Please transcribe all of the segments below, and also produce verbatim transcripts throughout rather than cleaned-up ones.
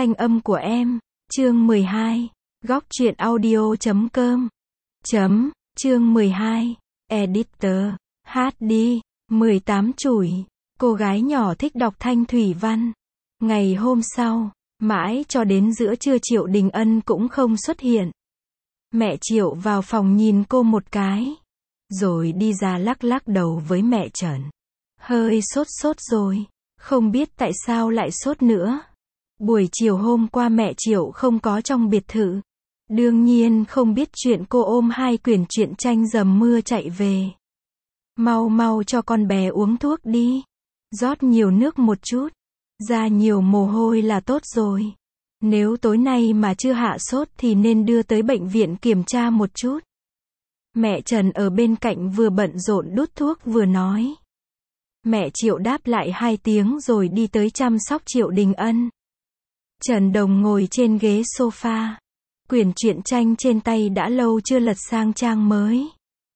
thanh âm của em. Chương mười hai. Góc truyện audio chấm com. Chấm, chương mười hai. Editor. Hát đi. mười tám chủi. Cô gái nhỏ thích đọc thanh thủy văn. Ngày hôm sau, mãi cho đến giữa trưa Triệu Đình Ân cũng không xuất hiện. Mẹ Triệu vào phòng nhìn cô một cái, rồi đi ra lắc lắc đầu với mẹ Trần. Hơi sốt sốt rồi, không biết tại sao lại sốt nữa. Buổi chiều hôm qua mẹ Triệu không có trong biệt thự. Đương nhiên không biết chuyện cô ôm hai quyển truyện tranh dầm mưa chạy về. Mau mau cho con bé uống thuốc đi. Rót nhiều nước một chút. Ra nhiều mồ hôi là tốt rồi. Nếu tối nay mà chưa hạ sốt thì nên đưa tới bệnh viện kiểm tra một chút. Mẹ Trần ở bên cạnh vừa bận rộn đút thuốc vừa nói. Mẹ Triệu đáp lại hai tiếng rồi đi tới chăm sóc Triệu Đình Ân. Trần Đồng ngồi trên ghế sofa. Quyển truyện tranh trên tay đã lâu chưa lật sang trang mới.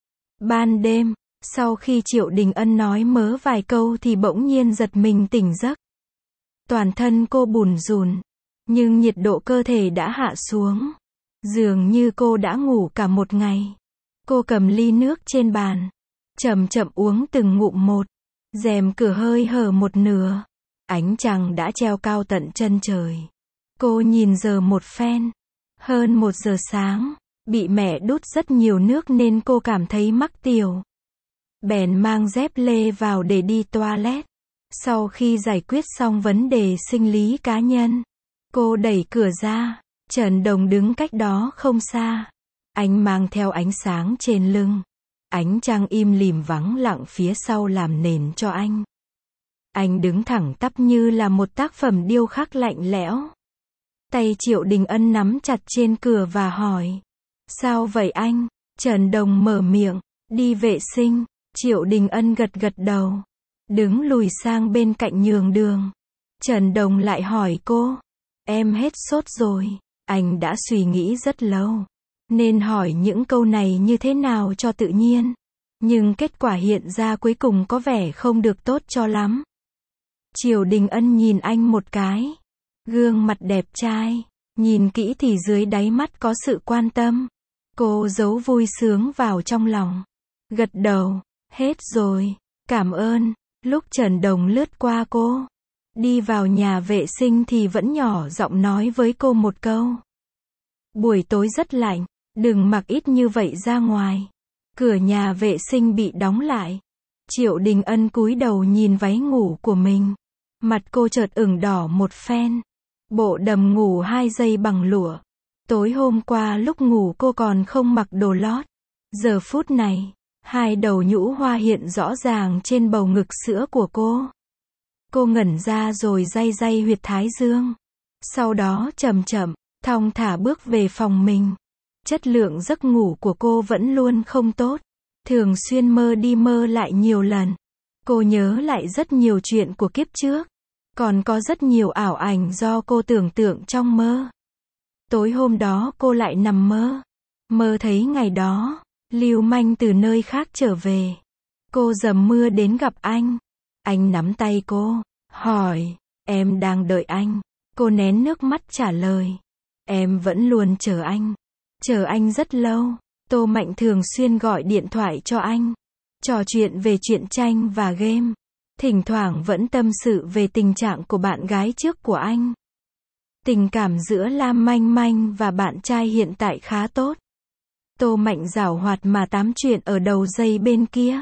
Ban đêm, sau khi Triệu Đình Ân nói mớ vài câu thì bỗng nhiên giật mình tỉnh giấc. Toàn thân cô bủn rủn, nhưng nhiệt độ cơ thể đã hạ xuống. Dường như cô đã ngủ cả một ngày. Cô cầm ly nước trên bàn, chậm chậm uống từng ngụm một. Rèm cửa hơi hở một nửa. Ánh trăng đã treo cao tận chân trời. Cô nhìn giờ một phen. Hơn một giờ sáng, bị mẹ đút rất nhiều nước nên cô cảm thấy mắc tiểu. Bèn mang dép lê vào để đi toilet. Sau khi giải quyết xong vấn đề sinh lý cá nhân, cô đẩy cửa ra. Trần Đồng đứng cách đó không xa. Anh mang theo ánh sáng trên lưng. Ánh trăng im lìm vắng lặng phía sau làm nền cho anh. Anh đứng thẳng tắp như là một tác phẩm điêu khắc lạnh lẽo. Tay Triệu Đình Ân nắm chặt trên cửa và hỏi. Sao vậy anh? Trần Đồng mở miệng. Đi vệ sinh. Triệu Đình Ân gật gật đầu. Đứng lùi sang bên cạnh nhường đường. Trần Đồng lại hỏi cô. Em hết sốt rồi. Anh đã suy nghĩ rất lâu. Nên hỏi những câu này như thế nào cho tự nhiên. Nhưng kết quả hiện ra cuối cùng có vẻ không được tốt cho lắm. Triệu Đình Ân nhìn anh một cái. Gương mặt đẹp trai. Nhìn kỹ thì dưới đáy mắt có sự quan tâm. Cô giấu vui sướng vào trong lòng. Gật đầu. Hết rồi. Cảm ơn. Lúc Trần Đồng lướt qua cô. Đi vào nhà vệ sinh thì vẫn nhỏ giọng nói với cô một câu. Buổi tối rất lạnh. Đừng mặc ít như vậy ra ngoài. Cửa nhà vệ sinh bị đóng lại. Triệu Đình Ân cúi đầu nhìn váy ngủ của mình. Mặt cô chợt ửng đỏ một phen. Bộ đầm ngủ hai giây bằng lụa. Tối hôm qua lúc ngủ cô còn không mặc đồ lót. Giờ phút này, hai đầu nhũ hoa hiện rõ ràng trên bầu ngực sữa của cô. Cô ngẩn ra rồi day day huyệt thái dương. Sau đó chậm chậm, thong thả bước về phòng mình. Chất lượng giấc ngủ của cô vẫn luôn không tốt. Thường xuyên mơ đi mơ lại nhiều lần. Cô nhớ lại rất nhiều chuyện của kiếp trước. Còn có rất nhiều ảo ảnh do cô tưởng tượng trong mơ. Tối hôm đó cô lại nằm mơ. Mơ thấy ngày đó, lưu manh từ nơi khác trở về. Cô dầm mưa đến gặp anh. Anh nắm tay cô, hỏi, em đang đợi anh. Cô nén nước mắt trả lời. Em vẫn luôn chờ anh. Chờ anh rất lâu. Tô Mạnh thường xuyên gọi điện thoại cho anh. Trò chuyện về truyện tranh và game. Thỉnh thoảng vẫn tâm sự về tình trạng của bạn gái trước của anh. Tình cảm giữa Lam Manh Manh và bạn trai hiện tại khá tốt. Tô Mạnh giảo hoạt mà tám chuyện ở đầu dây bên kia.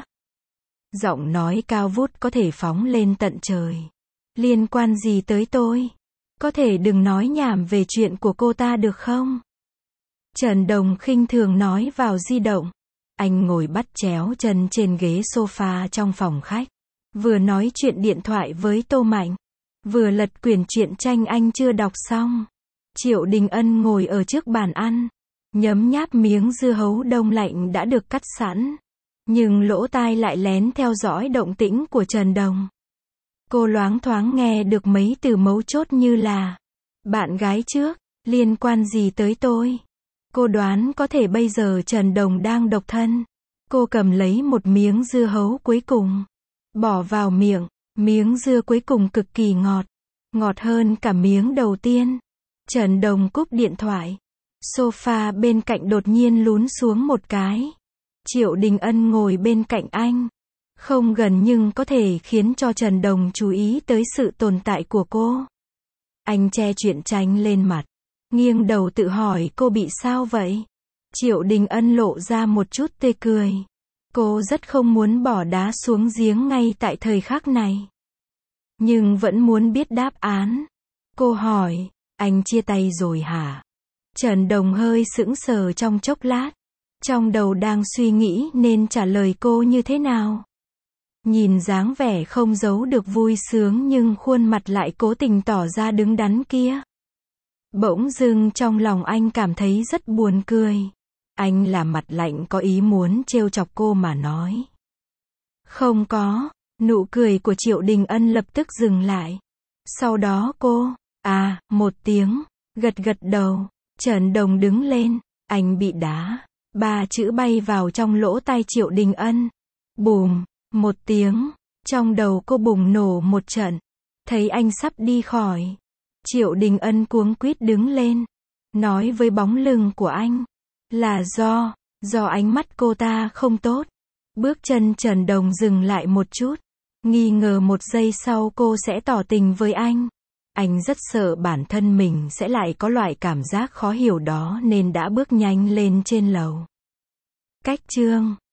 Giọng nói cao vút có thể phóng lên tận trời. Liên quan gì tới tôi? Có thể đừng nói nhảm về chuyện của cô ta được không? Trần Đồng khinh thường nói vào di động. Anh ngồi bắt chéo chân trên ghế sofa trong phòng khách. Vừa nói chuyện điện thoại với Tô Mạnh. Vừa lật quyển truyện tranh anh chưa đọc xong. Triệu Đình Ân ngồi ở trước bàn ăn. Nhấm nháp miếng dưa hấu đông lạnh đã được cắt sẵn. Nhưng lỗ tai lại lén theo dõi động tĩnh của Trần Đồng. Cô loáng thoáng nghe được mấy từ mấu chốt như là bạn gái trước, liên quan gì tới tôi? Cô đoán có thể bây giờ Trần Đồng đang độc thân. Cô cầm lấy một miếng dưa hấu cuối cùng. Bỏ vào miệng. Miếng dưa cuối cùng cực kỳ ngọt. Ngọt hơn cả miếng đầu tiên. Trần Đồng cúp điện thoại. Sofa bên cạnh đột nhiên lún xuống một cái. Triệu Đình Ân ngồi bên cạnh anh. Không gần nhưng có thể khiến cho Trần Đồng chú ý tới sự tồn tại của cô. Anh che truyện tranh lên mặt. Nghiêng đầu tự hỏi cô bị sao vậy? Triệu Đình Ân lộ ra một chút tươi cười. Cô rất không muốn bỏ đá xuống giếng ngay tại thời khắc này. Nhưng vẫn muốn biết đáp án. Cô hỏi, anh chia tay rồi hả? Trần Đồng hơi sững sờ trong chốc lát. Trong đầu đang suy nghĩ nên trả lời cô như thế nào. Nhìn dáng vẻ không giấu được vui sướng nhưng khuôn mặt lại cố tình tỏ ra đứng đắn kia. Bỗng dưng trong lòng anh cảm thấy rất buồn cười. Anh làm mặt lạnh có ý muốn trêu chọc cô mà nói. Không có, nụ cười của Triệu Đình Ân lập tức dừng lại. Sau đó cô, à, một tiếng, gật gật đầu. Trần Đồng đứng lên, anh bị đá. Ba chữ bay vào trong lỗ tai Triệu Đình Ân. Bùm, một tiếng, trong đầu cô bùng nổ một trận. Thấy anh sắp đi khỏi. Triệu Đình Ân cuống quýt đứng lên. Nói với bóng lưng của anh. Là do, do ánh mắt cô ta không tốt. Bước chân Trần Đồng dừng lại một chút. Nghi ngờ một giây sau cô sẽ tỏ tình với anh. Anh rất sợ bản thân mình sẽ lại có loại cảm giác khó hiểu đó nên đã bước nhanh lên trên lầu. Cách chương